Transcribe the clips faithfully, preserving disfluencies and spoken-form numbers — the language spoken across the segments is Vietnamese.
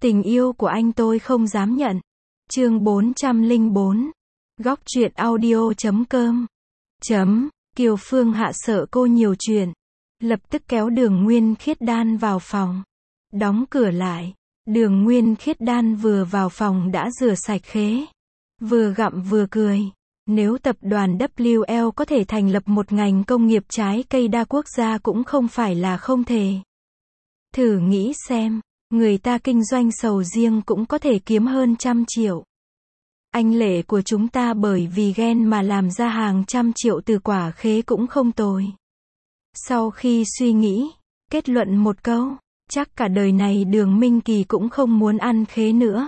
Tình yêu của anh tôi không dám nhận. Chương bốn trăm lẻ bốn. Góc truyện audio chấm com. Chấm. Kiều Phương Hạ sợ cô nhiều chuyện. Lập tức kéo Đường Nguyên Khiết Đan vào phòng. Đóng cửa lại. Đường Nguyên Khiết Đan vừa vào phòng đã rửa sạch khế. Vừa gặm vừa cười. Nếu tập đoàn W L có thể thành lập một ngành công nghiệp trái cây đa quốc gia cũng không phải là không thể. Thử nghĩ xem, người ta kinh doanh sầu riêng cũng có thể kiếm hơn trăm triệu. Anh Lệ của chúng ta bởi vì ghen mà làm ra hàng trăm triệu từ quả khế cũng không tồi. Sau khi suy nghĩ, kết luận một câu, chắc cả đời này Đường Minh Kỳ cũng không muốn ăn khế nữa.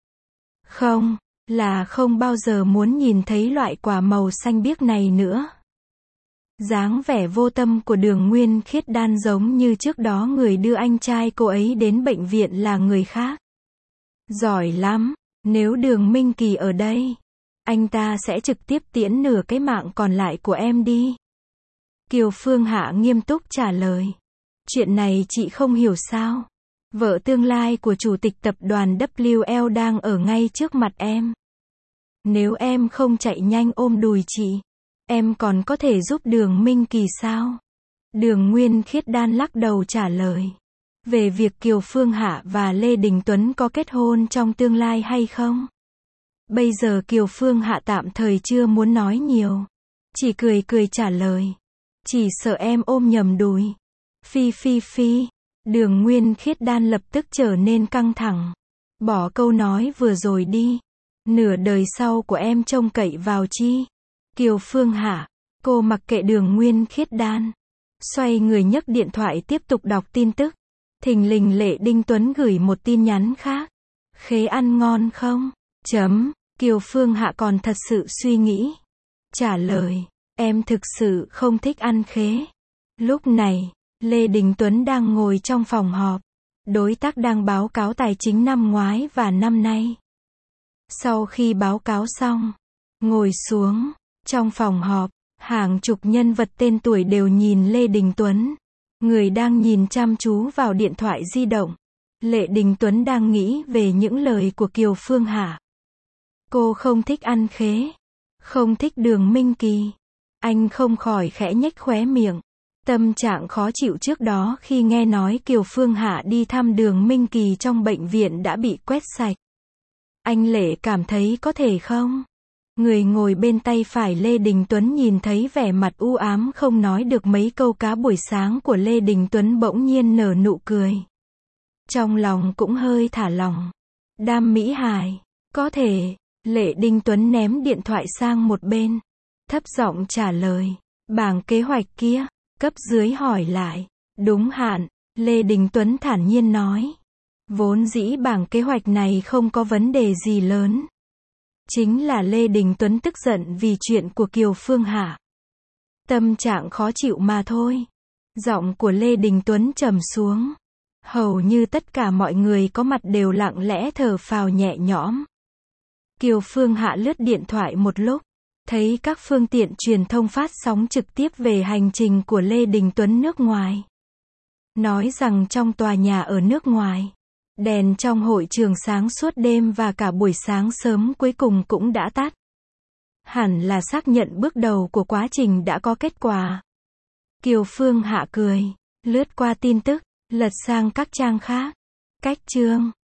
Không, là không bao giờ muốn nhìn thấy loại quả màu xanh biếc này nữa. Dáng vẻ vô tâm của Đường Nguyên Khiết Đan giống như trước đó người đưa anh trai cô ấy đến bệnh viện là người khác. Giỏi lắm, nếu Đường Minh Kỳ ở đây, anh ta sẽ trực tiếp tiễn nửa cái mạng còn lại của em đi. Kiều Phương Hạ nghiêm túc trả lời. Chuyện này chị không hiểu sao. Vợ tương lai của chủ tịch tập đoàn W L đang ở ngay trước mặt em. Nếu em không chạy nhanh ôm đùi chị, em còn có thể giúp Đường Minh Kỳ sao? Đường Nguyên Khiết Đan lắc đầu trả lời. Về việc Kiều Phương Hạ và Lê Đình Tuấn có kết hôn trong tương lai hay không? Bây giờ Kiều Phương Hạ tạm thời chưa muốn nói nhiều. Chỉ cười cười trả lời. Chỉ sợ em ôm nhầm đùi. Phi phi phi. Đường Nguyên Khiết Đan lập tức trở nên căng thẳng. Bỏ câu nói vừa rồi đi. Nửa đời sau của em trông cậy vào chi? Kiều Phương Hạ, cô mặc kệ Đường Nguyên Khiết Đan. Xoay người nhấc điện thoại tiếp tục đọc tin tức. Thình lình Lệ Đình Tuấn gửi một tin nhắn khác. Khế ăn ngon không? Chấm. Kiều Phương Hạ còn thật sự suy nghĩ. Trả lời, em thực sự không thích ăn khế. Lúc này, Lê Đình Tuấn đang ngồi trong phòng họp. Đối tác đang báo cáo tài chính năm ngoái và năm nay. Sau khi báo cáo xong, ngồi xuống, trong phòng họp, hàng chục nhân vật tên tuổi đều nhìn Lê Đình Tuấn. Người đang nhìn chăm chú vào điện thoại di động. Lê Đình Tuấn đang nghĩ về những lời của Kiều Phương Hạ. Cô không thích ăn khế, không thích Đường Minh Kỳ. Anh không khỏi khẽ nhếch khóe miệng. Tâm trạng khó chịu trước đó khi nghe nói Kiều Phương Hạ đi thăm Đường Minh Kỳ trong bệnh viện đã bị quét sạch. Anh Lệ cảm thấy có thể không? Người ngồi bên tay phải Lê Đình Tuấn nhìn thấy vẻ mặt u ám không nói được mấy câu cá buổi sáng của Lê Đình Tuấn bỗng nhiên nở nụ cười. Trong lòng cũng hơi thả lỏng. Đam Mỹ Hải, có thể. Lê Đình Tuấn ném điện thoại sang một bên. Thấp giọng trả lời. Bảng kế hoạch kia. Cấp dưới hỏi lại. Đúng hạn. Lê Đình Tuấn thản nhiên nói. Vốn dĩ bảng kế hoạch này không có vấn đề gì lớn. Chính là Lê Đình Tuấn tức giận vì chuyện của Kiều Phương Hạ. Tâm trạng khó chịu mà thôi. Giọng của Lê Đình Tuấn trầm xuống. Hầu như tất cả mọi người có mặt đều lặng lẽ thở phào nhẹ nhõm. Kiều Phương Hạ lướt điện thoại một lúc. Thấy các phương tiện truyền thông phát sóng trực tiếp về hành trình của Lê Đình Tuấn nước ngoài. Nói rằng trong tòa nhà ở nước ngoài, đèn trong hội trường sáng suốt đêm và cả buổi sáng sớm cuối cùng cũng đã tắt. Hẳn là xác nhận bước đầu của quá trình đã có kết quả. Kiều Phương Hạ cười, lướt qua tin tức, lật sang các trang khác. Cách chương